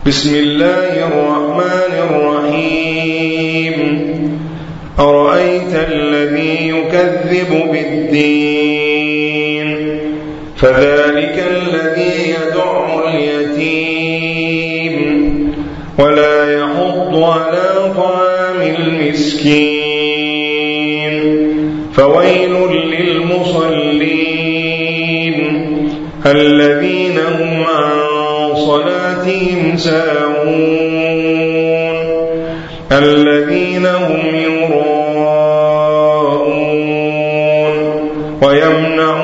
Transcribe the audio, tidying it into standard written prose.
بسم الله الرحمن الرحيم أرأيت الذي يكذب بالدين فذلك الذي يدع اليتيم ولا يحض على طعام المسكين فويل للمصلين الذين هم عن صلاتهم ساهون الذين هم يراءون ويمنعون